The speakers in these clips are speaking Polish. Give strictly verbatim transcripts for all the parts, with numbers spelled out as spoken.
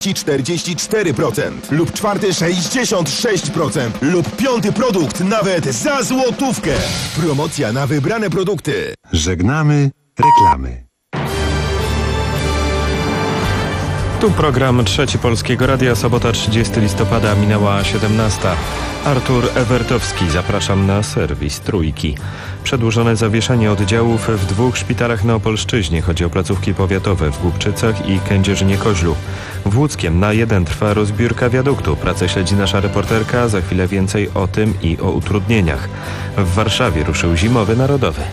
czterdzieści cztery procent lub czwarty sześćdziesiąt sześć procent lub piąty produkt nawet za złotówkę. Promocja na wybrane produkty. Żegnamy reklamy. Tu program Trzeci Polskiego Radia, sobota trzydziestego listopada, minęła siedemnasta. Artur Ewertowski, zapraszam na serwis Trójki. Przedłużone zawieszenie oddziałów w dwóch szpitalach na Opolszczyźnie. Chodzi o placówki powiatowe w Głubczycach i Kędzierzynie-Koźlu. W Łódzkiem na jeden trwa rozbiórka wiaduktu. Pracę śledzi nasza reporterka, za chwilę więcej o tym i o utrudnieniach. W Warszawie ruszył Zimowy Narodowy.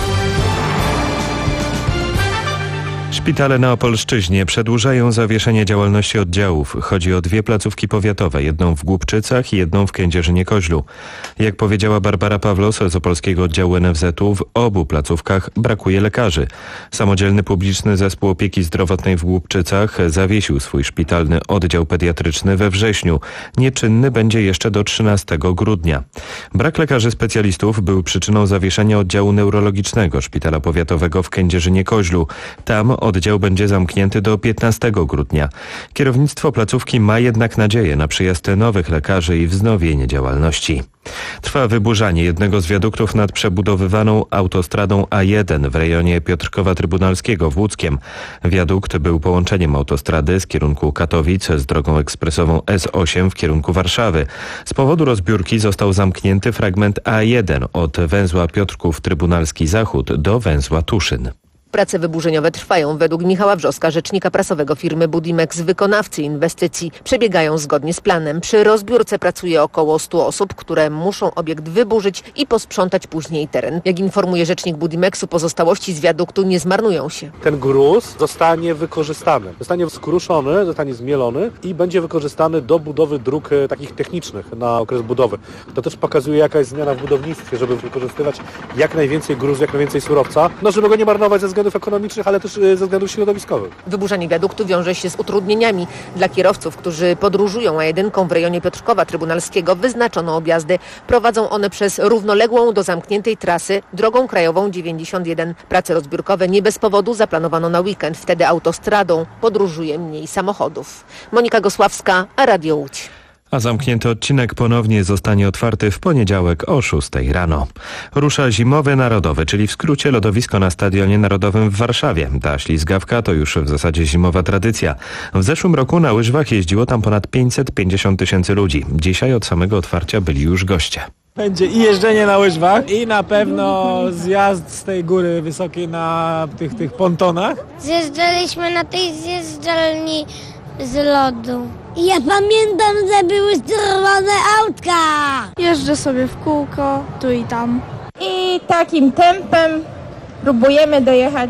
Szpitale na Opolszczyźnie przedłużają zawieszenie działalności oddziałów. Chodzi o dwie placówki powiatowe, jedną w Głubczycach i jedną w Kędzierzynie-Koźlu. Jak powiedziała Barbara Pawlos z Opolskiego Oddziału N F Z-u, w obu placówkach brakuje lekarzy. Samodzielny publiczny zespół opieki zdrowotnej w Głubczycach zawiesił swój szpitalny oddział pediatryczny we wrześniu. Nieczynny będzie jeszcze do trzynastego grudnia. Brak lekarzy specjalistów był przyczyną zawieszenia oddziału neurologicznego Szpitala Powiatowego w Kędzierzynie-Koźlu. Tam oddział będzie zamknięty do piętnastego grudnia. Kierownictwo placówki ma jednak nadzieję na przyjazd nowych lekarzy i wznowienie działalności. Trwa wyburzanie jednego z wiaduktów nad przebudowywaną autostradą A jeden w rejonie Piotrkowa Trybunalskiego w Łódzkiem. Wiadukt był połączeniem autostrady z kierunku Katowic z drogą ekspresową S osiem w kierunku Warszawy. Z powodu rozbiórki został zamknięty fragment A jeden od węzła Piotrków Trybunalski Zachód do węzła Tuszyn. Prace wyburzeniowe trwają. Według Michała Wrzoska, rzecznika prasowego firmy Budimex, wykonawcy inwestycji, przebiegają zgodnie z planem. Przy rozbiórce pracuje około stu osób, które muszą obiekt wyburzyć i posprzątać później teren. Jak informuje rzecznik Budimexu, pozostałości z wiaduktu nie zmarnują się. Ten gruz zostanie wykorzystany, zostanie skruszony, zostanie zmielony i będzie wykorzystany do budowy dróg takich technicznych na okres budowy. To też pokazuje, jaka jest zmiana w budownictwie, żeby wykorzystywać jak najwięcej gruzu, jak najwięcej surowca, no żeby go nie marnować ze względów ekonomicznych, ale też ze względów środowiskowych. Wyburzanie wiaduktu wiąże się z utrudnieniami. Dla kierowców, którzy podróżują A jeden w rejonie Piotrkowa Trybunalskiego, wyznaczono objazdy. Prowadzą one przez równoległą do zamkniętej trasy drogą krajową dziewięćdziesiąt jeden. Prace rozbiórkowe nie bez powodu zaplanowano na weekend. Wtedy autostradą podróżuje mniej samochodów. Monika Gosławska, Radio Łódź. A zamknięty odcinek ponownie zostanie otwarty w poniedziałek o szóstej rano. Rusza Zimowy Narodowy, czyli w skrócie lodowisko na Stadionie Narodowym w Warszawie. Ta ślizgawka to już w zasadzie zimowa tradycja. W zeszłym roku na łyżwach jeździło tam ponad pięćset pięćdziesiąt tysięcy ludzi. Dzisiaj od samego otwarcia byli już goście. Będzie i jeżdżenie na łyżwach i na pewno zjazd z tej góry wysokiej na tych, tych pontonach. Zjeżdżaliśmy na tej zjeżdżalni z lodu. Ja pamiętam, że były sterowane autka. Jeżdżę sobie w kółko, tu i tam. I takim tempem próbujemy dojechać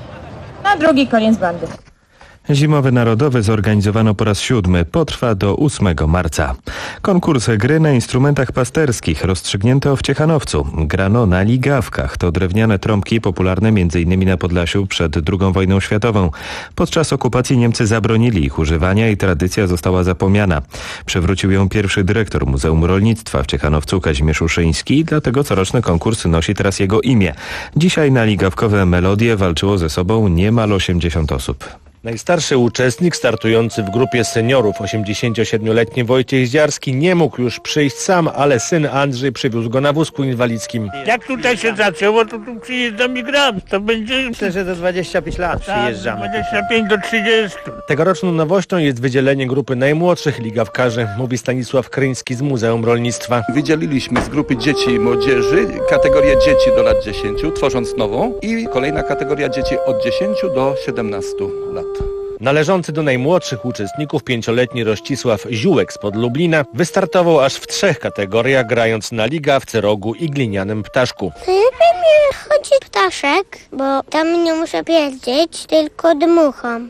na drugi koniec bandy. Zimowy Narodowy zorganizowano po raz siódmy. Potrwa do ósmego marca. Konkurs gry na instrumentach pasterskich rozstrzygnięto w Ciechanowcu. Grano na ligawkach. To drewniane trąbki popularne m.in. na Podlasiu przed drugą wojną światową. Podczas okupacji Niemcy zabronili ich używania i tradycja została zapomniana. Przywrócił ją pierwszy dyrektor Muzeum Rolnictwa w Ciechanowcu Kazimierz Uszyński, dlatego coroczny konkurs nosi teraz jego imię. Dzisiaj na ligawkowe melodie walczyło ze sobą niemal osiemdziesiąt osób. Najstarszy uczestnik startujący w grupie seniorów, osiemdziesięciosiedmioletni Wojciech Zdziarski, nie mógł już przyjść sam, ale syn Andrzej przywiózł go na wózku inwalidzkim. Jak tutaj się zaczęło, to tu przyjeżdżam i gram. To będzie... Myślę, że do dwudziestu pięciu lat przyjeżdżamy. dwadzieścia pięć do trzydziestu. Tegoroczną nowością jest wydzielenie grupy najmłodszych ligawkarzy, mówi Stanisław Kryński z Muzeum Rolnictwa. Wydzieliliśmy z grupy dzieci i młodzieży kategorię dzieci do lat dziesięciu, tworząc nową, i kolejna kategoria dzieci od dziesięciu do siedemnastu lat. Należący do najmłodszych uczestników pięcioletni Rościsław Ziółek spod Lublina wystartował aż w trzech kategoriach, grając na ligawce, rogu i glinianym ptaszku. Najlepiej mi chodzi ptaszek, bo tam nie muszę pierdzieć, tylko dmucham.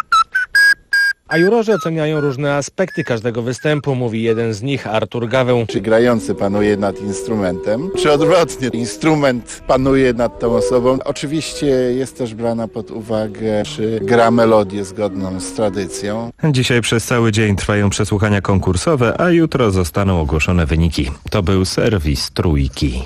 A jurorzy oceniają różne aspekty każdego występu, mówi jeden z nich, Artur Gaweł. Czy grający panuje nad instrumentem, czy odwrotnie, instrument panuje nad tą osobą. Oczywiście jest też brana pod uwagę, czy gra melodię zgodną z tradycją. Dzisiaj przez cały dzień trwają przesłuchania konkursowe, a jutro zostaną ogłoszone wyniki. To był serwis Trójki.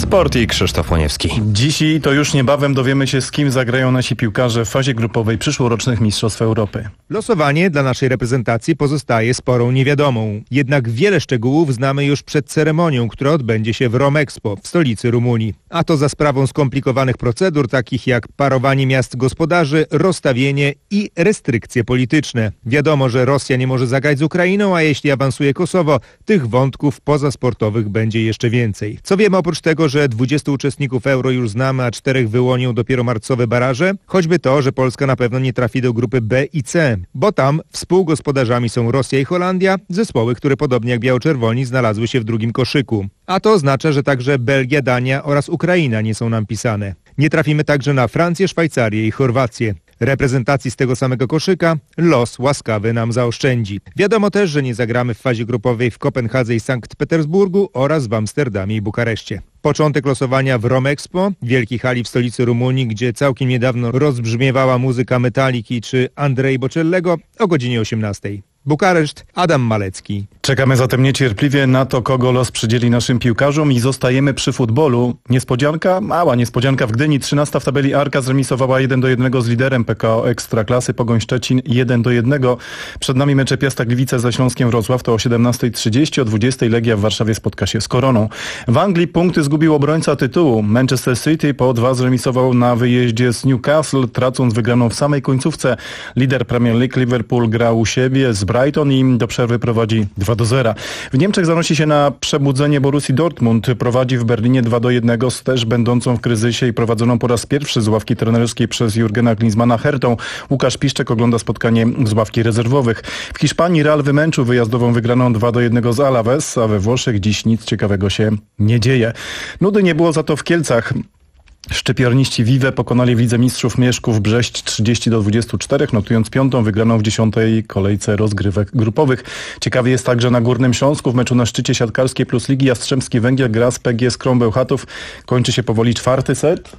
Sport i Krzysztof Łoniewski. Dziś i to już niebawem dowiemy się, z kim zagrają nasi piłkarze w fazie grupowej przyszłorocznych Mistrzostw Europy. Losowanie dla naszej reprezentacji pozostaje sporą niewiadomą. Jednak wiele szczegółów znamy już przed ceremonią, która odbędzie się w Romexpo, w stolicy Rumunii. A to za sprawą skomplikowanych procedur, takich jak parowanie miast gospodarzy, rozstawienie i restrykcje polityczne. Wiadomo, że Rosja nie może zagrać z Ukrainą, a jeśli awansuje Kosowo, tych wątków pozasportowych będzie jeszcze więcej. Co wiemy oprócz tego, że dwudziestu uczestników Euro już znamy, a czterech wyłonią dopiero marcowe baraże? Choćby to, że Polska na pewno nie trafi do grupy B i C, bo tam współgospodarzami są Rosja i Holandia, zespoły, które podobnie jak biało-czerwoni znalazły się w drugim koszyku. A to oznacza, że także Belgia, Dania oraz Ukraina nie są nam pisane. Nie trafimy także na Francję, Szwajcarię i Chorwację. Reprezentacji z tego samego koszyka los łaskawy nam zaoszczędzi. Wiadomo też, że nie zagramy w fazie grupowej w Kopenhadze i Sankt Petersburgu oraz w Amsterdamie i Bukareszcie. Początek losowania w Romexpo, wielkiej hali w stolicy Rumunii, gdzie całkiem niedawno rozbrzmiewała muzyka Metaliki czy Andrei Bocellego, o godzinie osiemnastej. Bukareszt, Adam Malecki. Czekamy zatem niecierpliwie na to, kogo los przydzieli naszym piłkarzom i zostajemy przy futbolu. Niespodzianka? Mała niespodzianka w Gdyni. trzynasta w tabeli Arka zremisowała jeden do jednego z liderem P K O Ekstraklasy Pogoń Szczecin jeden do jednego. Przed nami mecze Piasta Gliwice ze Śląskiem Wrocław to o siedemnasta trzydzieści, o dwudziestej Legia w Warszawie spotka się z Koroną. W Anglii punkty zgubił obrońca tytułu. Manchester City po dwa zremisował na wyjeździe z Newcastle, tracąc wygraną w samej końcówce. Lider Premier League Liverpool gra u siebie z Brighton i do przerwy prowadzi dwa do zera. W Niemczech zanosi się na przebudzenie Borussii Dortmund. Prowadzi w Berlinie dwa do jednego z też będącą w kryzysie i prowadzoną po raz pierwszy z ławki trenerskiej przez Jurgena Klinsmana Hertą. Łukasz Piszczek ogląda spotkanie z ławki rezerwowych. W Hiszpanii Real wymęczył wyjazdową wygraną dwa do jednego z Alaves, a we Włoszech dziś nic ciekawego się nie dzieje. Nudy nie było za to w Kielcach. Szczypiorniści Vive pokonali w Lidze Mistrzów Mieszków Brześć trzydzieści do dwudziestu czterech, notując piątą wygraną w dziesiątej kolejce rozgrywek grupowych. Ciekawie jest także na Górnym Śląsku. W meczu na szczycie siatkarskiej Plus Ligi Jastrzębski Węgiel gra z P G S Krąg Bełchatów. Kończy się powoli czwarty set.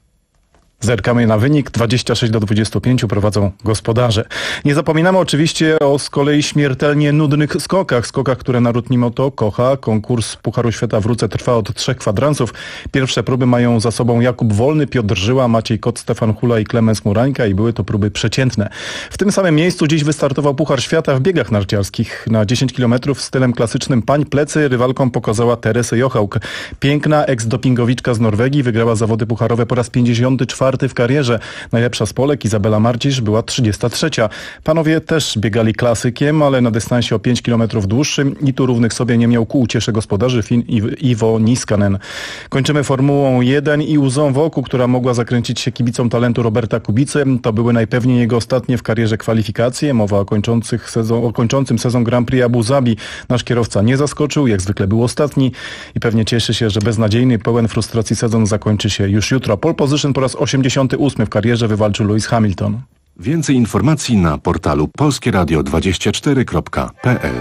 Zerkamy na wynik. dwadzieścia sześć do dwudziestu pięciu prowadzą gospodarze. Nie zapominamy oczywiście o z kolei śmiertelnie nudnych skokach. Skokach, które naród mimo to kocha. Konkurs Pucharu Świata w Ruce trwa od trzech kwadransów. Pierwsze próby mają za sobą Jakub Wolny, Piotr Żyła, Maciej Kot, Stefan Hula i Klemens Murańka i były to próby przeciętne. W tym samym miejscu dziś wystartował Puchar Świata w biegach narciarskich. Na dziesięć kilometrów stylem klasycznym pań plecy rywalkom pokazała Teresę Jochałk. Piękna eks-dopingowiczka z Norwegii wygrała zawody pucharowe po raz pięćdziesiąty czwarty w karierze. Najlepsza z Polek, Izabela Marcisz, była trzydziesta trzecia. Panowie też biegali klasykiem, ale na dystansie o pięć kilometrów dłuższym i tu równych sobie nie miał ku uciesze gospodarzy Fin Iwo Niskanen. Kończymy Formułą jeden i łzą w oku, która mogła zakręcić się kibicom talentu Roberta Kubicy. To były najpewniej jego ostatnie w karierze kwalifikacje. Mowa o, kończących sezon, o kończącym sezon Grand Prix Abu Zabi. Nasz kierowca nie zaskoczył, jak zwykle był ostatni i pewnie cieszy się, że beznadziejny, pełen frustracji sezon zakończy się już jutro. Pole position po raz osiemdziesiąty ósmy w karierze wywalczył Lewis Hamilton. Więcej informacji na portalu polskie radio dwadzieścia cztery kropka p l.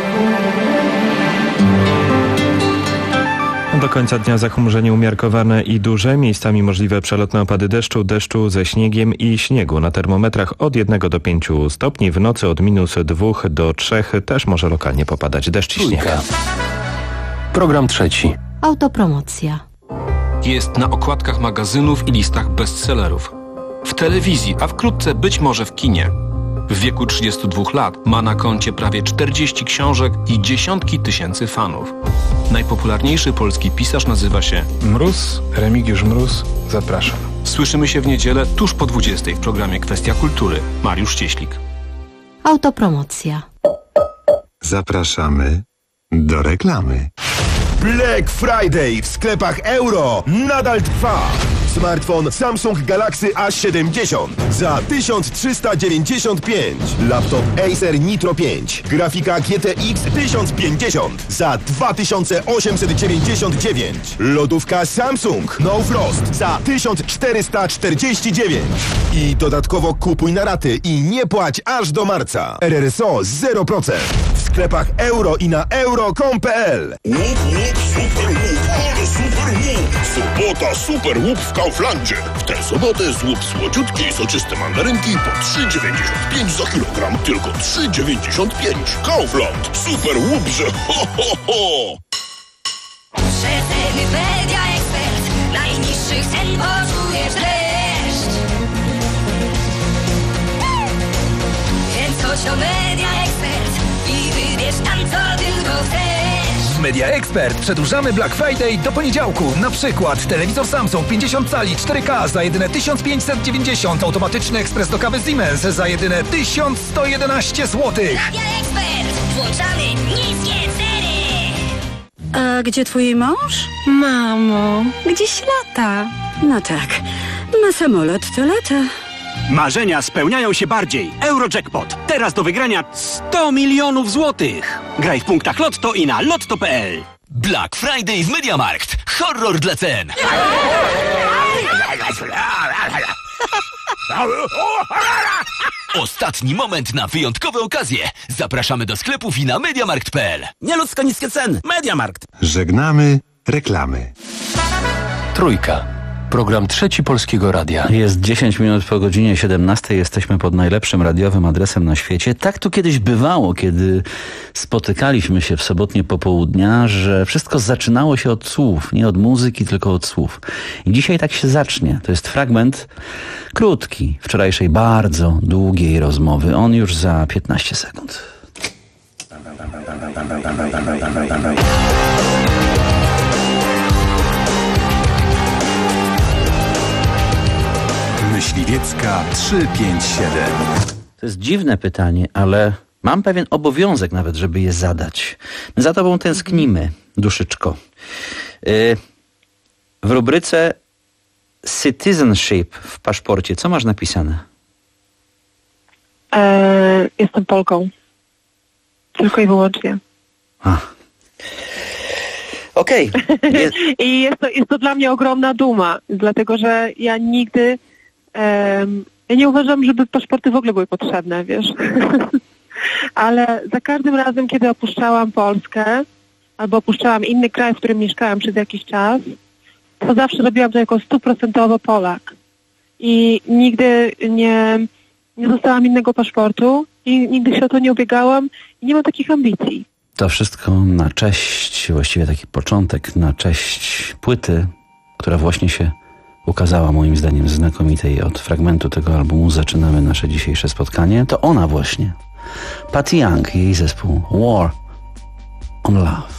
Do końca dnia zachmurzenie umiarkowane i duże, miejscami możliwe przelotne opady deszczu, deszczu ze śniegiem i śniegu. Na termometrach od jednego do pięciu stopni, w nocy od minus dwóch do trzech też może lokalnie popadać deszcz i śnieg. Program trzeci. Autopromocja. Jest na okładkach magazynów i listach bestsellerów. W telewizji, a wkrótce być może w kinie. W wieku trzydziestu dwóch lat ma na koncie prawie czterdzieści książek i dziesiątki tysięcy fanów. Najpopularniejszy polski pisarz nazywa się Mróz, Remigiusz Mróz. Zapraszam. Słyszymy się w niedzielę tuż po dwudziestej w programie Kwestia Kultury. Mariusz Cieślik. Autopromocja. Zapraszamy do reklamy. Black Friday w sklepach Euro nadal trwa. Smartfon Samsung Galaxy A siedemdziesiąt za tysiąc trzysta dziewięćdziesiąt pięć. Laptop Acer Nitro pięć. Grafika G T X tysiąc pięćdziesiąt za dwa tysiące osiemset dziewięćdziesiąt dziewięć. Lodówka Samsung No Frost za tysiąc czterysta czterdzieści dziewięć. I dodatkowo kupuj na raty i nie płać aż do marca. R R S O zero procent. W sklepach Euro i na euro kropka com kropka p l. Łup, łup, super łup, ale super łup. Sobota, super łup w Kauflandzie. W tę sobotę złup słodziutkie i soczyste mandarynki po trzy dziewięćdziesiąt pięć za kilogram. Tylko trzy dziewięćdziesiąt pięć. Kaufland. Super łup, że ho, ho, ho. naszych sen poczujesz dreszcz. Więc chodź do Media Expert i wybierz tam, co tylko chcesz. W Media Expert przedłużamy Black Friday do poniedziałku. Na przykład telewizor Samsung pięćdziesiąt cali cztery K za jedyne tysiąc pięćset dziewięćdziesiąt, automatyczny ekspres do kawy Siemens za jedyne tysiąc sto jedenaście złotych. Media Expert. Włączamy niskie ceny. A gdzie twój mąż? Mamo, gdzieś lata. No tak, na samolot to lata. Marzenia spełniają się bardziej. Eurojackpot. Teraz do wygrania sto milionów złotych. Graj w punktach Lotto i na lotto kropka p l. Black Friday w MediaMarkt. Horror dla cen. Ostatni moment na wyjątkowe okazje. Zapraszamy do sklepów i na mediamarkt kropka p l. Nieludzko niskie ceny. MediaMarkt. Żegnamy reklamy. Trójka. Program Trzeci Polskiego Radia. Jest dziesięć minut po godzinie siedemnastej. Jesteśmy pod najlepszym radiowym adresem na świecie. Tak tu kiedyś bywało, kiedy spotykaliśmy się w sobotnie popołudnia, że wszystko zaczynało się od słów. Nie od muzyki, tylko od słów. I dzisiaj tak się zacznie. To jest fragment krótki wczorajszej bardzo długiej rozmowy. On już za piętnaście sekund. Myśliwiecka trzysta pięćdziesiąt siedem. To jest dziwne pytanie, ale mam pewien obowiązek nawet, żeby je zadać. My za tobą tęsknimy, duszyczko. Yy, w rubryce Citizenship w paszporcie, co masz napisane? Eee, jestem Polką. Tylko i wyłącznie. A. Okej. Okay. I jest to, jest to dla mnie ogromna duma, dlatego że ja nigdy um, ja nie uważam, żeby paszporty w ogóle były potrzebne, wiesz. Ale za każdym razem, kiedy opuszczałam Polskę albo opuszczałam inny kraj, w którym mieszkałam przez jakiś czas, to zawsze robiłam to jako stuprocentowo Polak. I nigdy nie, nie dostałam innego paszportu i nigdy się o to nie ubiegałam i nie mam takich ambicji. To wszystko na cześć, właściwie taki początek, na cześć płyty, która właśnie się ukazała moim zdaniem znakomitej. Od fragmentu tego albumu zaczynamy nasze dzisiejsze spotkanie. To ona właśnie, Patty Young i jej zespół War on Love.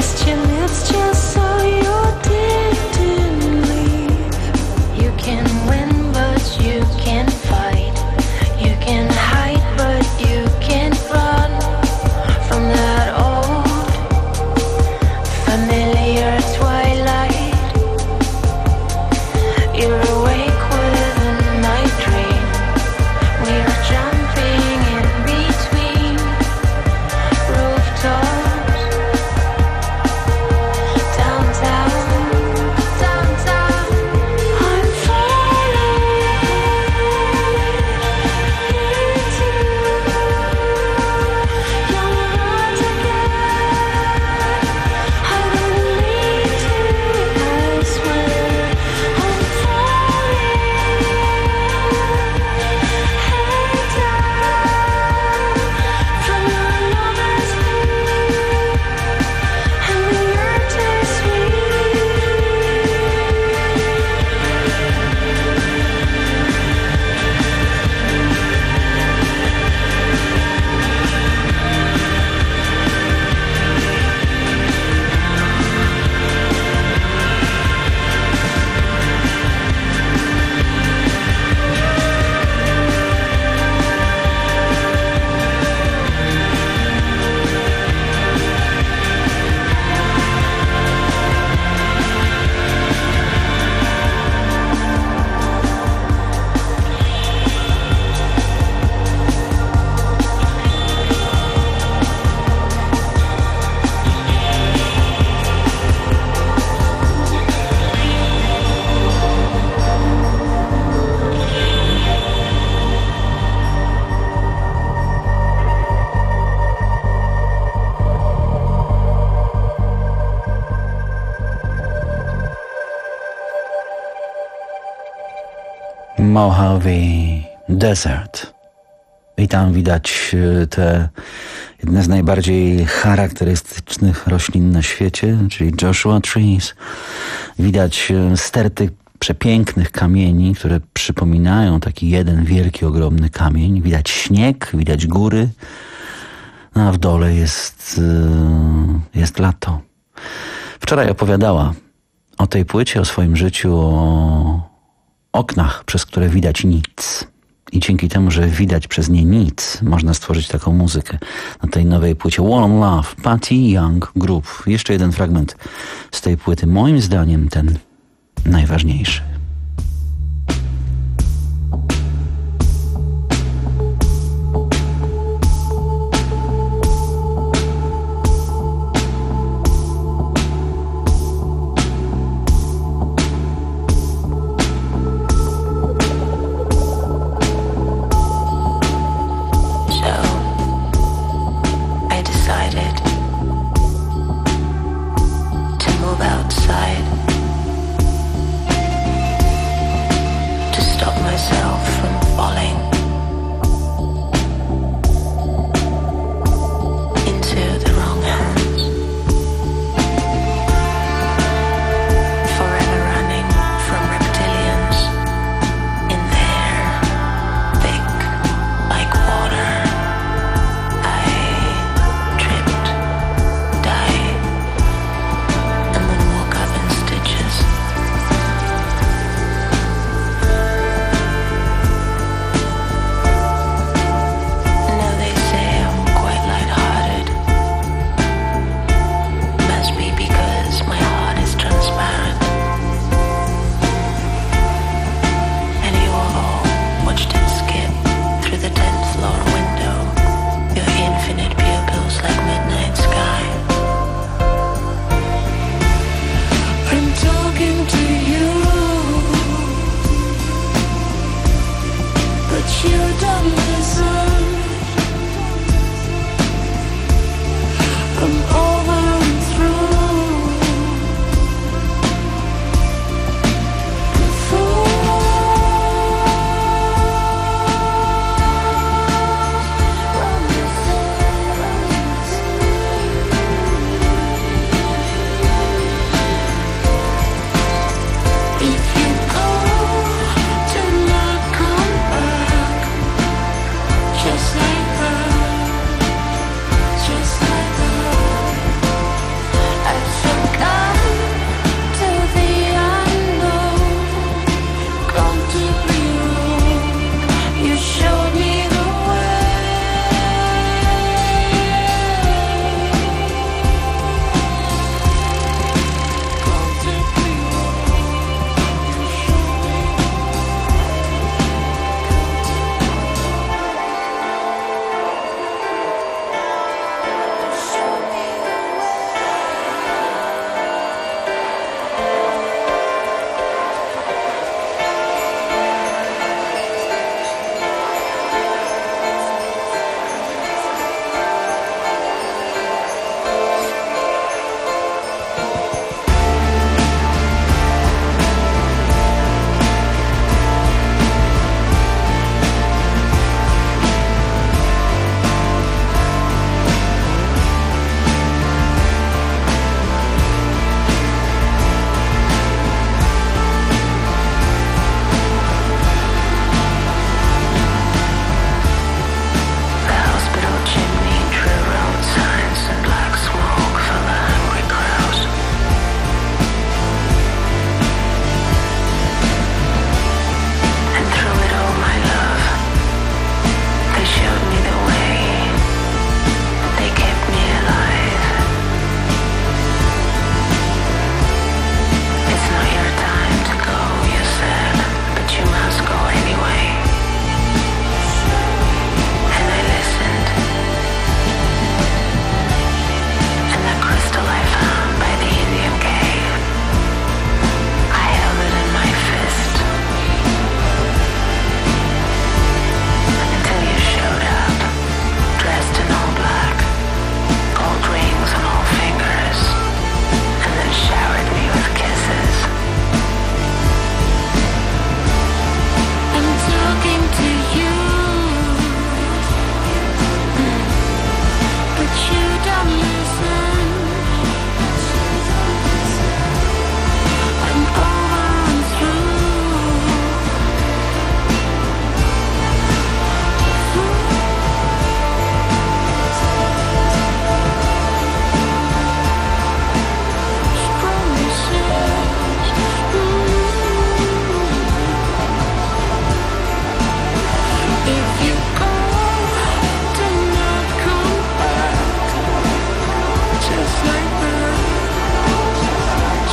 kissed your lips just so you didn't leave. You can win, but you can't fight. You can hide, but you can't run from that old familiar twilight. You're awake within my dream. We're jumping in between rooftops. Downtown, downtown. I'm falling into your words again. I don't need to, I swear. I'm falling head down from your lover's knee, and the end is sweet. Mojave Desert. I tam widać e, te jedne z najbardziej charakterystycznych roślin na świecie, czyli Joshua Trees. Widać e, sterty przepięknych kamieni, które przypominają taki jeden wielki, ogromny kamień. Widać śnieg, widać góry, no a w dole jest, e, jest lato. Wczoraj opowiadała o tej płycie, o swoim życiu, o oknach, przez które widać nic. I dzięki temu, że widać przez nie nic, można stworzyć taką muzykę na tej nowej płycie. Warm Love, Patty Young Group. Jeszcze jeden fragment z tej płyty. Moim zdaniem ten najważniejszy. To move outside.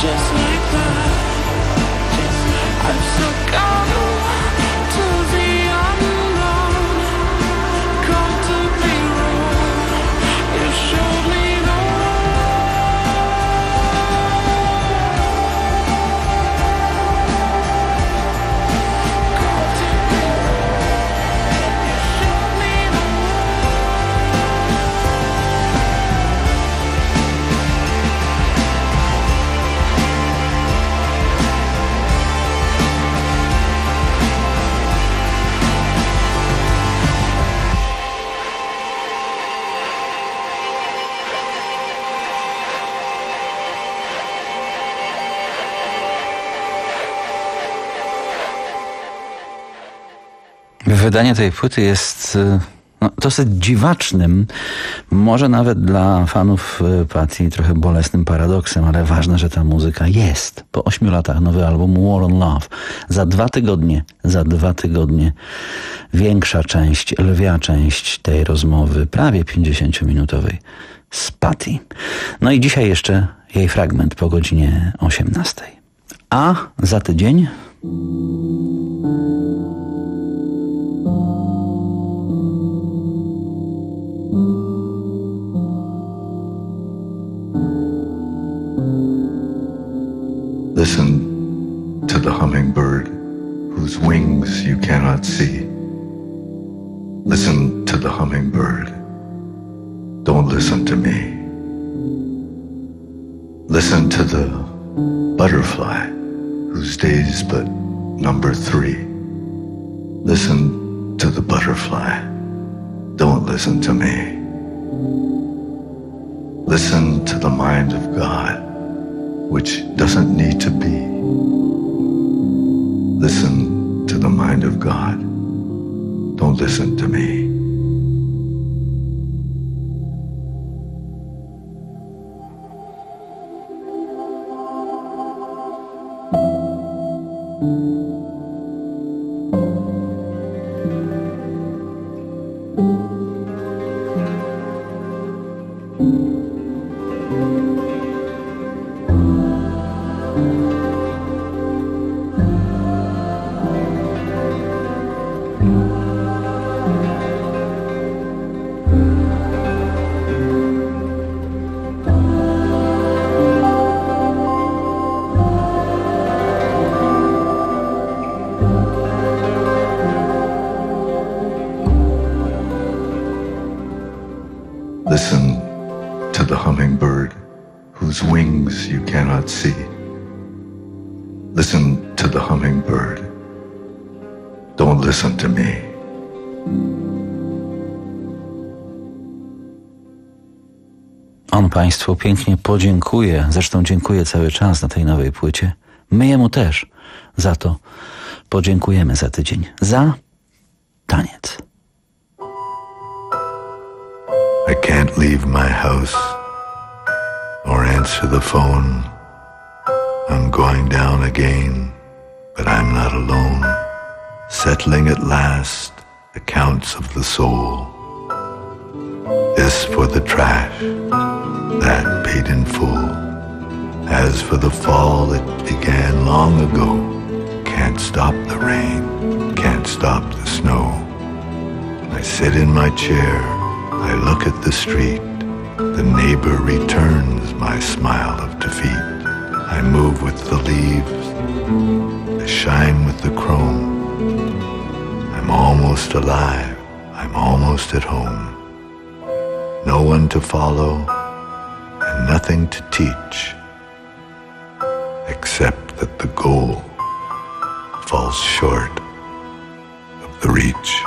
just like that. I've succumbed to the unknown, come to be wrong. You showed me the Wydanie tej płyty jest no, dosyć dziwacznym, może nawet dla fanów Patty trochę bolesnym paradoksem, ale ważne, że ta muzyka jest. Po ośmiu latach nowy album War on Love. Za dwa tygodnie, za dwa tygodnie większa część, lwia część tej rozmowy, prawie pięćdziesięciominutowej z Patty. No i dzisiaj jeszcze jej fragment po godzinie osiemnastej. A za tydzień... Listen to the hummingbird whose wings you cannot see. Listen to the hummingbird. Don't listen to me. Listen to the butterfly whose day's but number three. Listen to the butterfly. Don't listen to me. Listen to the mind of God, which doesn't need to be. Listen to the mind of God. Don't listen to me. Listen to the hummingbird whose wings you cannot see. Listen to the hummingbird. Don't listen to me. On Państwu pięknie podziękuje, zresztą dziękuję cały czas na tej nowej płycie. My Jemu też za to podziękujemy za tydzień. Za taniec. I can't leave my house or answer the phone. I'm going down again, but I'm not alone. Settling at last accounts of the soul. This for the trash, that paid in full. As for the fall, it began long ago. Can't stop the rain, can't stop the snow. I sit in my chair, I look at the street. The neighbor returns my smile of defeat. I move with the leaves, I shine with the chrome. I'm almost alive, I'm almost at home. No one to follow and nothing to teach, except that the goal falls short of the reach.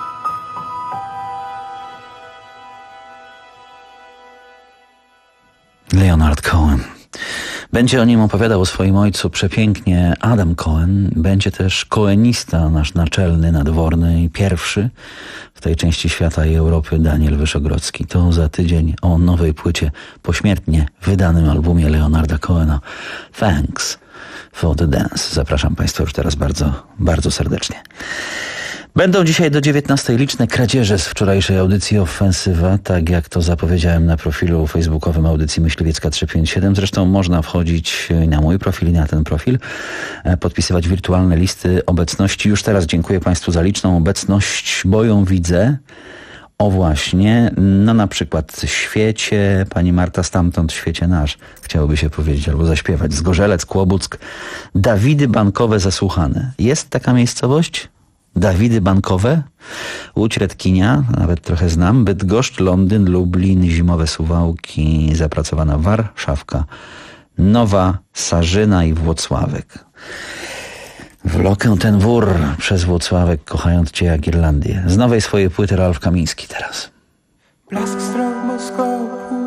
Leonard Cohen. Będzie o nim opowiadał o swoim ojcu przepięknie Adam Cohen. Będzie też koenista, nasz naczelny, nadworny i pierwszy w tej części świata i Europy Daniel Wyszogrodzki. To za tydzień o nowej płycie pośmiertnie wydanym albumie Leonarda Cohena Thanks for the Dance. Zapraszam Państwa już teraz bardzo, bardzo serdecznie. Będą dzisiaj do dziewiętnastej liczne kradzieże z wczorajszej audycji Ofensywa, tak jak to zapowiedziałem na profilu facebookowym audycji Myśliwiecka trzysta pięćdziesiąt siedem. Zresztą można wchodzić na mój profil i na ten profil, podpisywać wirtualne listy obecności. Już teraz dziękuję Państwu za liczną obecność, bo ją widzę. O właśnie, no na przykład Świecie, pani Marta stamtąd, Świecie nasz, chciałoby się powiedzieć, albo zaśpiewać. Zgorzelec, Kłobuck, Dawidy Bankowe Zasłuchane. Jest taka miejscowość? Dawidy Bankowe, Łódź Redkinia, nawet trochę znam, Bydgoszcz, Londyn, Lublin, Zimowe Suwałki, zapracowana Warszawka, Nowa Sarzyna i Włocławek. Wlokę ten wór przez Włocławek, kochając cię jak Irlandię. Z nowej swojej płyty Ralf Kamiński teraz. Blask stroboskopu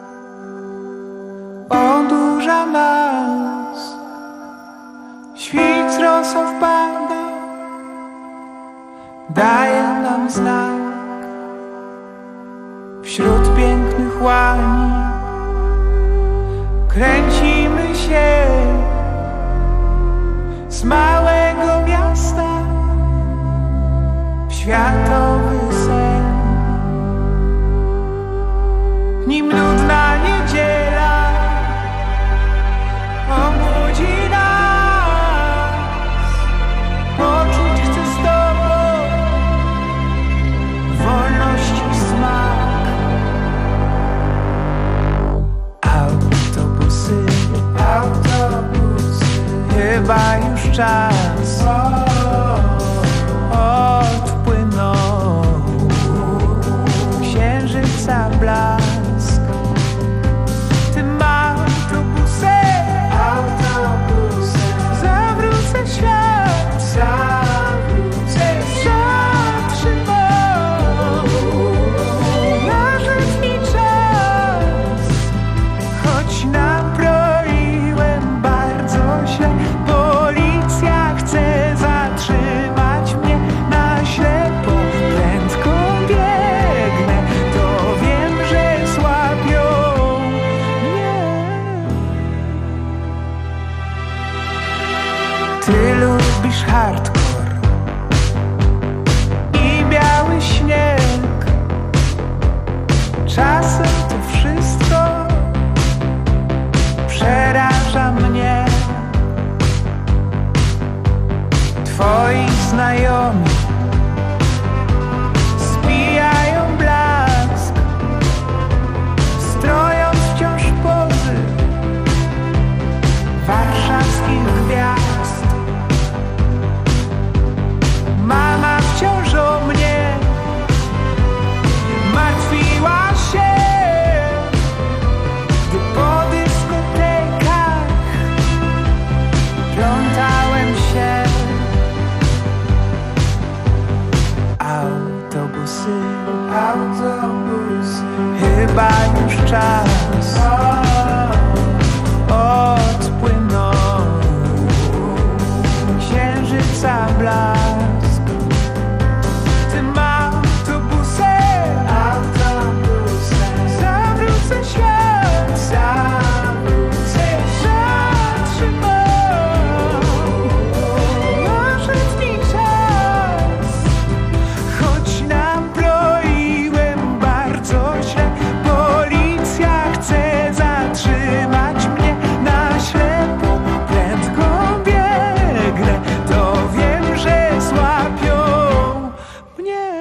odurza nas, świt z rosą wpada, daje nam znak. Wśród pięknych łani kręcimy się z małego miasta w światowy sen. Nim nudna niedziela obudzi nas, poczuć chcę z tobą wolności smak. Autobusy, autobusy, chyba już czas odpłynął księżyca blask. Tym autobusem, autobusem zawrócę świat, zawrócę zatrzymał narzec mi czas, choć nabroiłem bardzo źle. Policja chce zatrzymać mnie na ślepo, prędko biegnę, to wiem, że złapią mnie. Ty lubisz hardcore i biały śnieg, czasem to wszystko przeraża mnie. Twoi znajomi spijają blask, strojąc wciąż pozy warszawskich gwiazd. Mama wciąż o mnie martwiła się, gdy po dyskotekach plątałem się. Autobusy, autobusy, chyba już czas odpłynął księżyca blask. Tym autobusem, autobusem zawrócę świat, zawrócę zatrzymał narzec mi czas, choć nabroiłem bardzo źle. Policja chce zatrzymać mnie na ślepo, prędko biegnę, to wiem, że złapią mnie.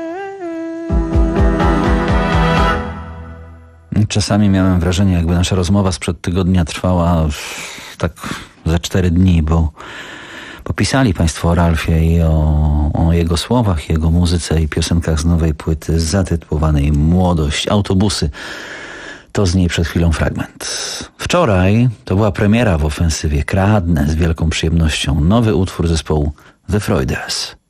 Czasami miałem wrażenie, jakby nasza rozmowa sprzed tygodnia trwała tak za cztery dni, bo popisali Państwo o Ralfie i o, o jego słowach, jego muzyce i piosenkach z nowej płyty zatytułowanej Młodość. Autobusy. To z niej przed chwilą fragment. Wczoraj to była premiera w Ofensywie. Kradnę z wielką przyjemnością nowy utwór zespołu The Freuders.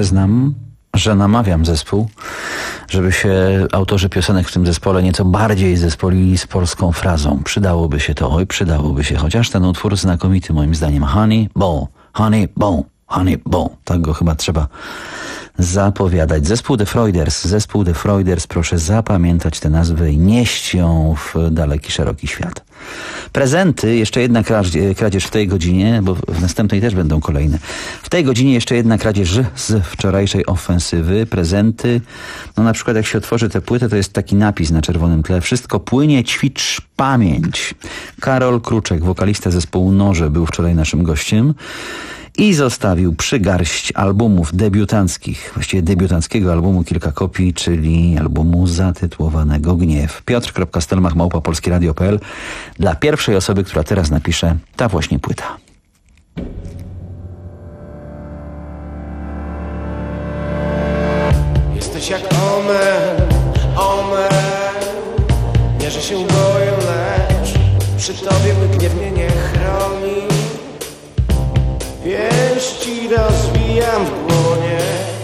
przyznam, że namawiam zespół, żeby się autorzy piosenek w tym zespole nieco bardziej zespolili z polską frazą. Przydałoby się to, oj, przydałoby się, chociaż ten utwór znakomity moim zdaniem. Honey, Bon, Honey, Bon, Honey, Bon. Tak go chyba trzeba zapowiadać. Zespół The Freuders, zespół The Freuders, proszę zapamiętać tę nazwę i nieść ją w daleki, szeroki świat. Prezenty, jeszcze jedna kradzież w tej godzinie, bo w następnej też będą kolejne. W tej godzinie jeszcze jedna kradzież z wczorajszej ofensywy. Prezenty, no na przykład jak się otworzy tę płytę, to jest taki napis na czerwonym tle. Wszystko płynie, ćwicz pamięć. Karol Kruczek, wokalista zespołu Noże, był wczoraj naszym gościem i zostawił przygarść albumów debiutanckich, właściwie debiutanckiego albumu, kilka kopii, czyli albumu zatytułowanego Gniew. Piotr.stelmach małpa polskieradio kropka p l dla pierwszej osoby, która teraz napisze ta właśnie płyta. Jesteś jak omen, omen, nie że się boję, lecz przy tobie mój gniew mnie nie chroni. Pięści rozwijam w dłonie.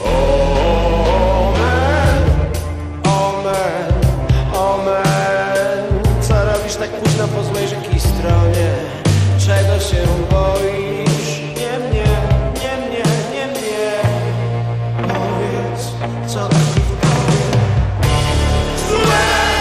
Omen, omen, omen. Co robisz tak późno po złej rzeki stronie? Czego się boisz? Nie mnie, nie mnie, nie mnie. Powiedz, co ci powiem. Złe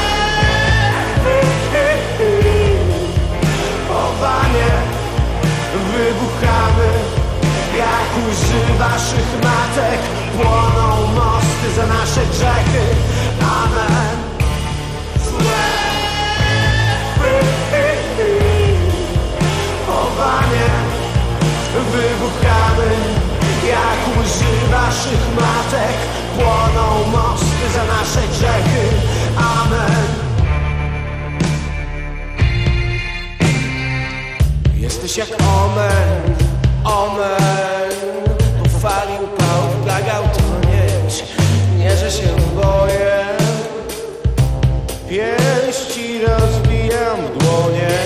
chowanie, wybuchamy jak łzy waszych matek. Płoną mosty za nasze grzechy. Amen. Złe chowanie, wybuchamy jak łzy waszych matek. Płoną mosty za nasze grzechy. Amen. Jesteś jak omen, omen, po fali upałów plagał tonieć. Nie, że się boję, pięści rozbijam w dłonie.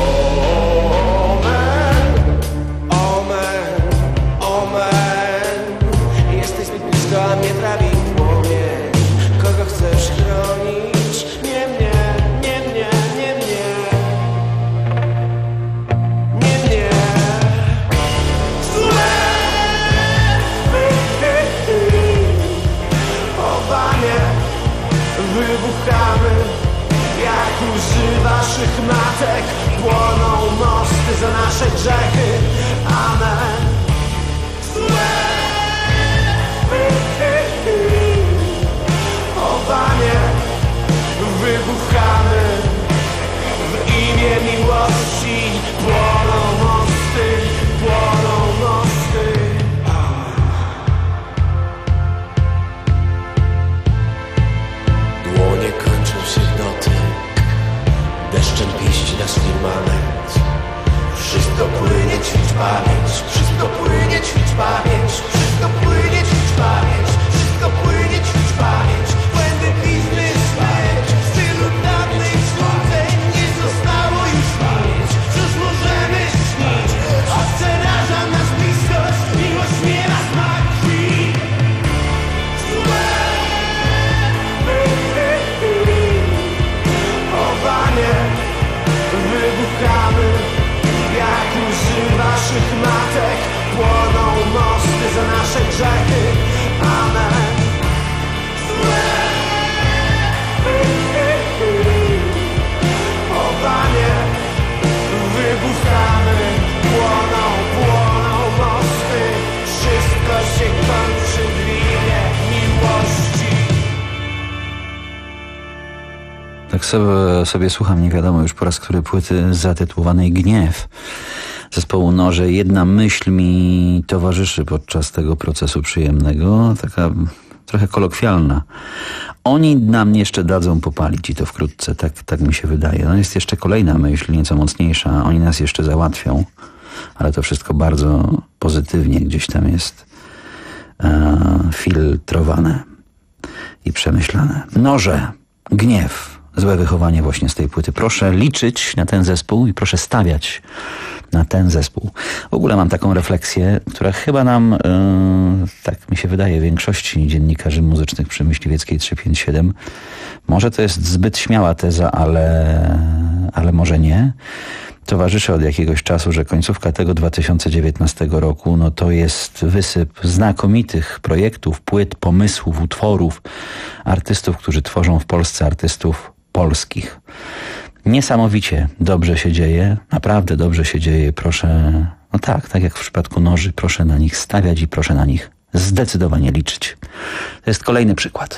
Omen, omen, omen. Jesteś zbyt blisko, a mnie trawi płomień. Kogo chcesz chronić? Nie mnie, nie mnie, nie mnie. Nie mnie. Złe chowanie, wybuchamy jak łzy waszych matek. Płoną mosty za nasze grzechy. Amen. Złe chowanie, wybuchamy w imię miłości. Płoną mosty, płoną mosty. Dłonie kończą się w dotyk, deszczem pieści nas firmament. Wszystko płynie, ćwicz pamięć. Wszystko płynie, ćwicz pamięć. Wszystko płynie, ćwicz pamięć. Wszystko płynie, ćwicz pamięć. Błędy, blizny, śmierć. Z tylu dawnych złudzeń nie zostało już pamięć. Cóż możemy śnić? Odsteraża nas bliskość. Miłość nie ma smak krwi. Złe chowanie, wybuchamy jak łzy waszych matek. Płoną mosty za nasze grzechy. Amen. Złe chowanie, wybuchamy. Płoną, płoną mosty. Wszystko się kończy w imię miłości. Tak sobie, sobie słucham, nie wiadomo już po raz który, płyty zatytułowanej Gniew zespołu Noże. Jedna myśl mi towarzyszy podczas tego procesu przyjemnego, taka trochę kolokwialna. Oni nam jeszcze dadzą popalić i to wkrótce, tak, tak mi się wydaje. No jest jeszcze kolejna myśl, nieco mocniejsza. Oni nas jeszcze załatwią, ale to wszystko bardzo pozytywnie gdzieś tam jest e, filtrowane i przemyślane. Noże, Gniew, złe wychowanie właśnie z tej płyty. Proszę liczyć na ten zespół i proszę stawiać na ten zespół. W ogóle mam taką refleksję, która chyba nam, yy, tak mi się wydaje, większości dziennikarzy muzycznych przy Myśliwieckiej trzysta pięćdziesiąt siedem. Może to jest zbyt śmiała teza, ale, ale może nie. Towarzyszy od jakiegoś czasu, że końcówka tego dwa tysiące dziewiętnastego roku, no to jest wysyp znakomitych projektów, płyt, pomysłów, utworów artystów, którzy tworzą w Polsce, artystów polskich. Niesamowicie dobrze się dzieje, naprawdę dobrze się dzieje. Proszę, no tak, tak jak w przypadku noży, proszę na nich stawiać i proszę na nich zdecydowanie liczyć. To jest kolejny przykład.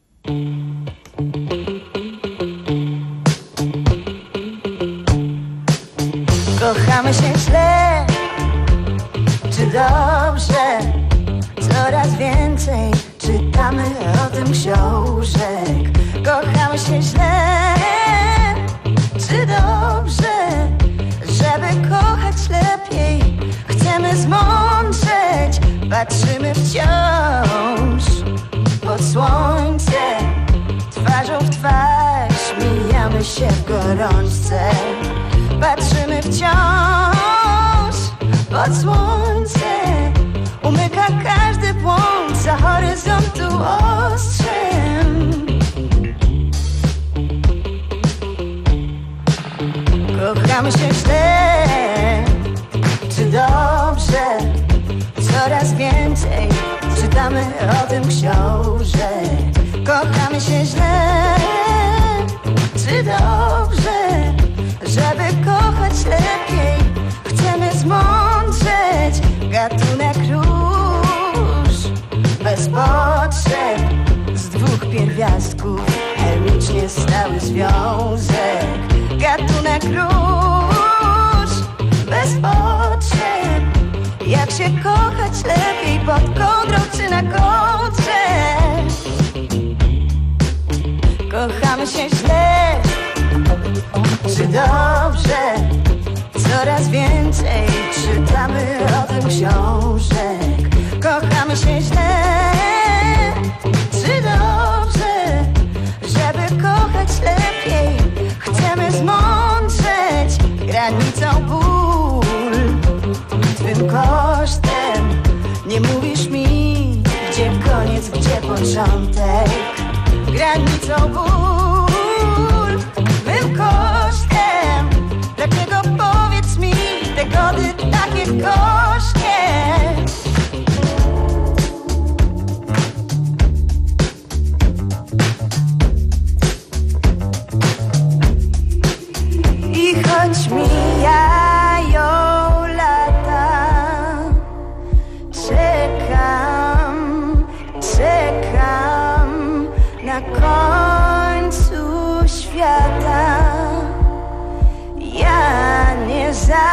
Kochamy się źle, czy dobrze? Coraz więcej czytamy o tym książek. Kochamy się źle, czy dobrze? Żeby kochać lepiej, chcemy zmądrzeć. Patrzymy wciąż pod słońce, twarzą w twarz, mijamy się w gorączce. Patrzymy wciąż pod słońce, umyka każdy błąd za horyzontu ostrzem. Kochamy się źle, czy dobrze? Coraz więcej czytamy o tym książek. Kochamy się źle, czy dobrze? Żeby kochać lepiej, chcemy zmądrzeć. Gatunek róż bez potrzeb, z dwóch pierwiastków chemicznie stały związek. Gatunek róż bez potrzeb, jak się kochać lepiej, pod kołdrą czy na kołdrze. Kochamy się źle, czy dobrze? Coraz więcej czytamy o tym książek. Kochamy się źle, czy dobrze? Żeby kochać lepiej, chcemy zmądrzeć. Granicą ból, twym kosztem. Nie mówisz mi, gdzie koniec, gdzie początek. Granicą ból, twym kosztem. Dlaczego powiedz mi, te gody takie gorzkie? I choć mijają lata, czekam, czekam na końcu świata. Ja nie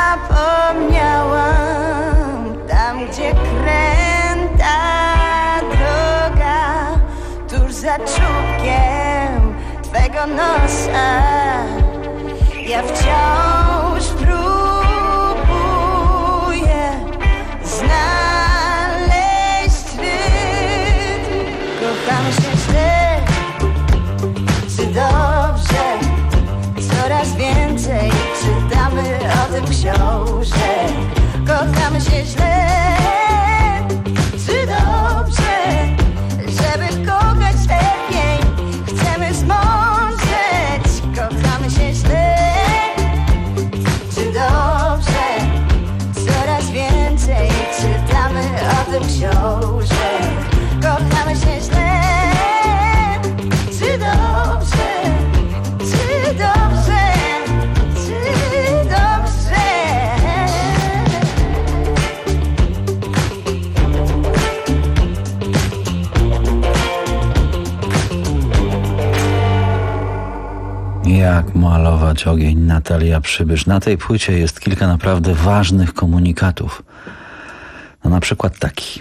zapomniałam, tam gdzie kręta droga, tuż za czubkiem twego nosa. Ja wciąż próbuję znaleźć rytm. Kochamy się źle, czy dobrze? Coraz więcej czytamy o tym książek. Kochamy się źle, czy dobrze? Żeby kochać lepiej, chcemy zmądrzeć. Kochamy się źle, czy dobrze? Coraz więcej czytamy o tym książek. Kochamy się źle, czy dobrze? Czy dobrze? Czy dobrze? Jak malować ogień, Natalia Przybysz. Na tej płycie jest kilka naprawdę ważnych komunikatów. No na przykład taki.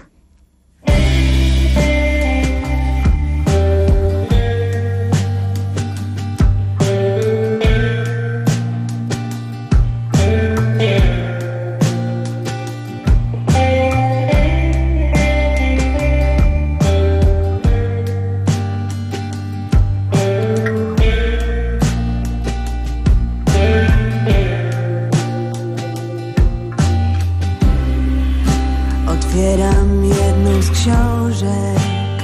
Otwieram jedną z książek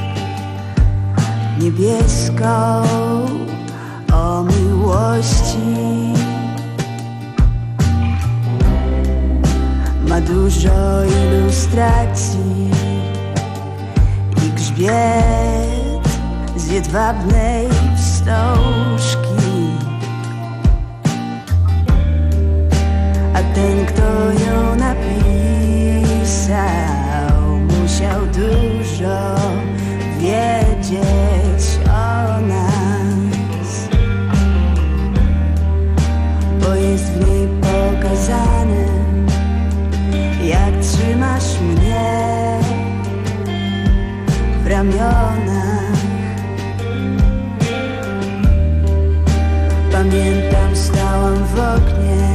niebieską o miłości. Ma dużo ilustracji i grzbiet z jedwabnej wstążki. A ten, kto ją napisał, musiał dużo wiedzieć o nas, bo jest w niej pokazane, jak trzymasz mnie w ramionach. Pamiętam, stałam w oknie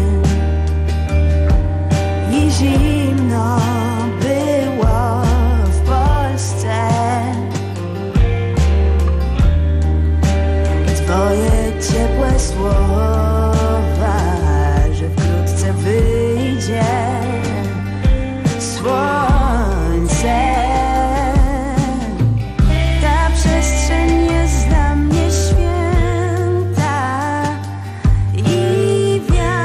i zimno było w Polsce. I twoje ciepłe słowa, że wkrótce wyjdzie słońce. Ta przestrzeń jest dla mnie święta i wiara.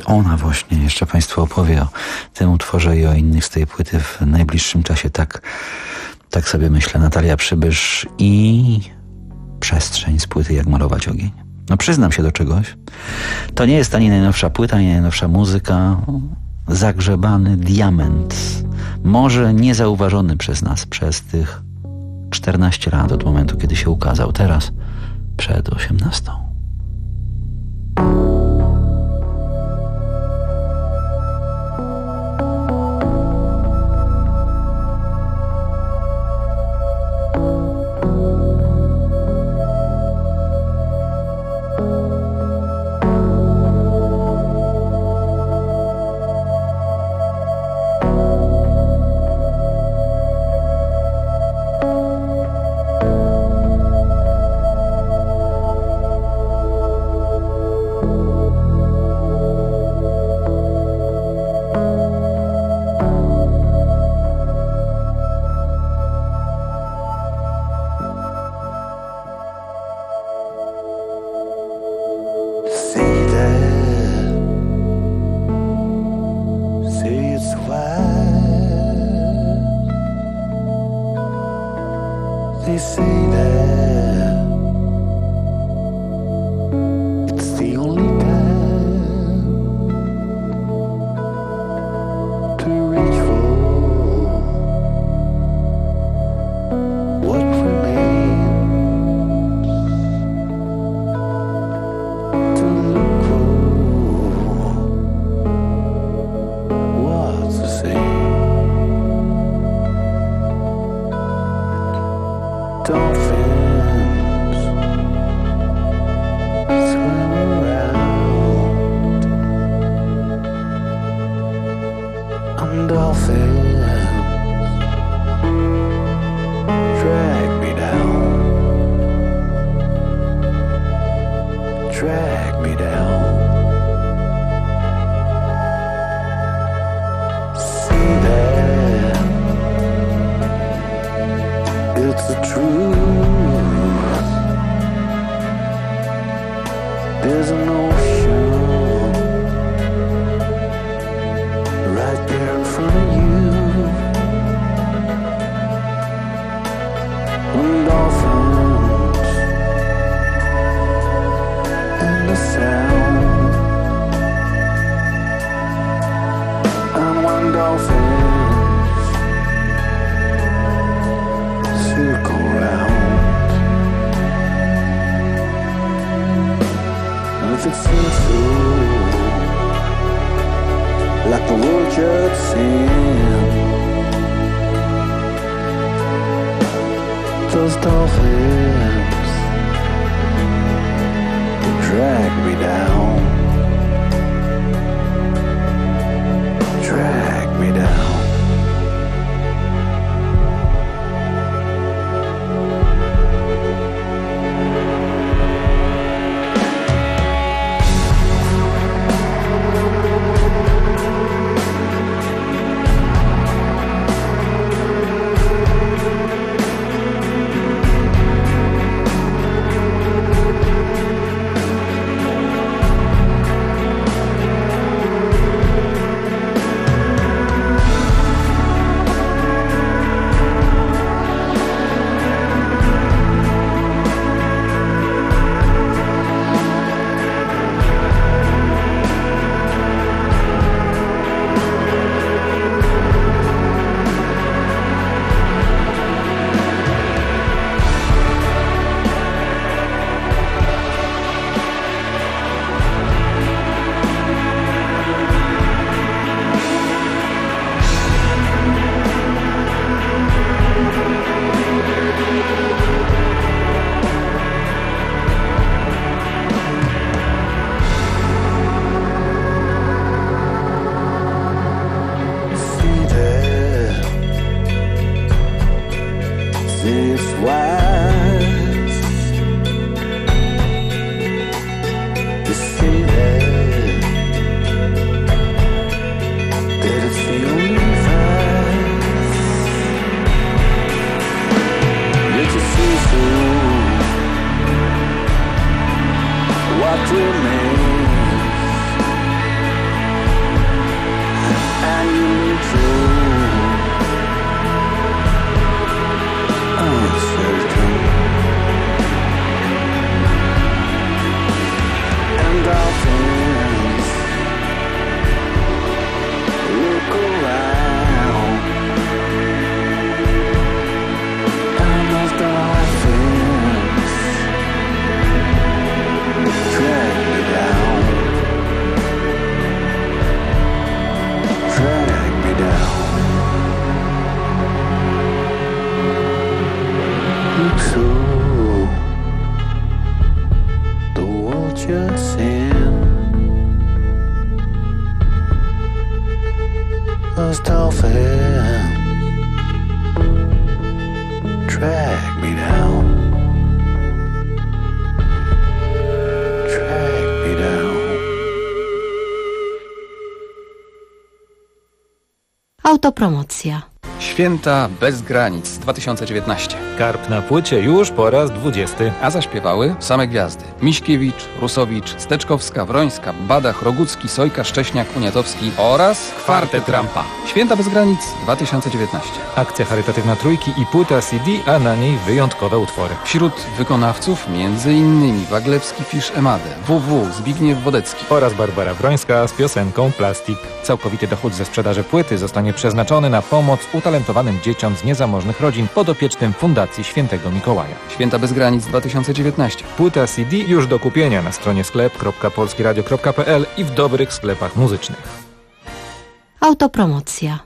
ona właśnie jeszcze Państwu opowie o tym utworze i o innych z tej płyty w najbliższym czasie. Tak, tak sobie myślę. Natalia Przybysz i Przestrzeń z płyty Jak malować ogień. No przyznam się do czegoś. To nie jest ani najnowsza płyta, ani najnowsza muzyka. Zagrzebany diament. Może niezauważony przez nas przez tych czternaście lat od momentu, kiedy się ukazał. Teraz przed osiemnastą. They say that it's the only time to reach for what remains, to look for what's the same. Dolphins swim around, and dolphins drag me down, drag me down. See that it's the truth. There's an ocean right there in front of you, and dolphins in the sound, and when dolphins circle round, if it seems so like the world just seemed, those dolphins drag me down, drag me down. Autopromocja. Święta bez granic dwa tysiące dziewiętnaście. Karp na płycie już po raz dwudziesty. A zaśpiewały same gwiazdy. Miśkiewicz, Rusowicz, Steczkowska, Wrońska, Badach, Rogucki, Sojka, Szcześniak, Uniatowski oraz Kwartet Rampa. Święta bez granic dwa tysiące dziewiętnaście. Akcja charytatywna Trójki i płyta C D, a na niej wyjątkowe utwory. Wśród wykonawców między innymi Waglewski, Fisz, Emadę, W W, Zbigniew Wodecki oraz Barbara Wrońska z piosenką Plastik. Całkowity dochód ze sprzedaży płyty zostanie przeznaczony na pomoc utalentowanym dzieciom z niezamożnych rodzin podopiecznym Fundacji Świętego Mikołaja. Święta bez granic dwa tysiące dziewiętnaście. Płyta C D już do kupienia na stronie sklep kropka polskieradio kropka p l i w dobrych sklepach muzycznych. Autopromocja.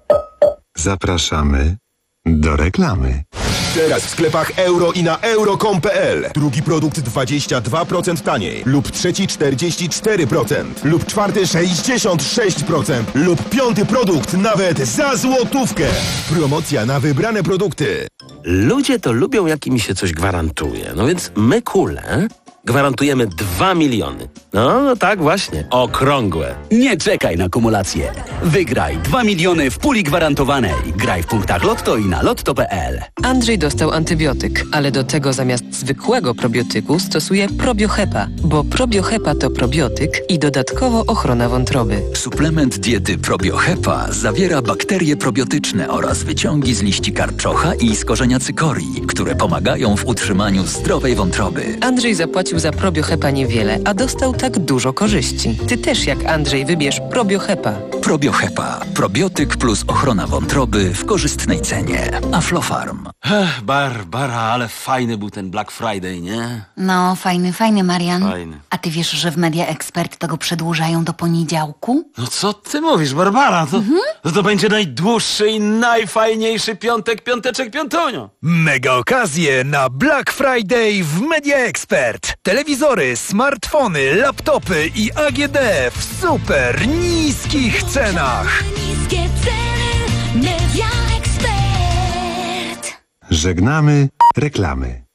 Zapraszamy do reklamy. Teraz w sklepach euro i na euro kropka com kropka p l. Drugi produkt dwadzieścia dwa procent taniej. Lub trzeci czterdzieści cztery procent. Lub czwarty sześćdziesiąt sześć procent. Lub piąty produkt nawet za złotówkę. Promocja na wybrane produkty. Ludzie to lubią, jak im się coś gwarantuje. No więc my, Kule, gwarantujemy dwa miliony. No, no tak właśnie, okrągłe. Nie czekaj na kumulację. Wygraj dwa miliony w puli gwarantowanej. Graj w punktach Lotto i na lotto kropka p l. Andrzej dostał antybiotyk, ale do tego zamiast zwykłego probiotyku stosuje probiohepa, bo probiohepa to probiotyk i dodatkowo ochrona wątroby. Suplement diety probiohepa zawiera bakterie probiotyczne oraz wyciągi z liści karczocha i z korzenia cykorii, które pomagają w utrzymaniu zdrowej wątroby. Andrzej zapłacił za probiohepa niewiele, a dostał tak dużo korzyści. Ty też jak Andrzej wybierz probiohepa. Probiohepa. Probiotyk plus ochrona wątroby w korzystnej cenie. Aflofarm. Ech, Barbara, ale fajny był ten Black Friday, nie? No, fajny, fajny, Marian. Fajny. A ty wiesz, że w Media Expert tego przedłużają do poniedziałku? No co ty mówisz, Barbara? To, Mhm. to, to będzie najdłuższy i najfajniejszy piątek, piąteczek, piątunio. Mega okazje na Black Friday w Media Expert. Telewizory, smartfony, laptopy i A G D w super niskich cenach. Niskie ceny, Media Expert. Żegnamy reklamy.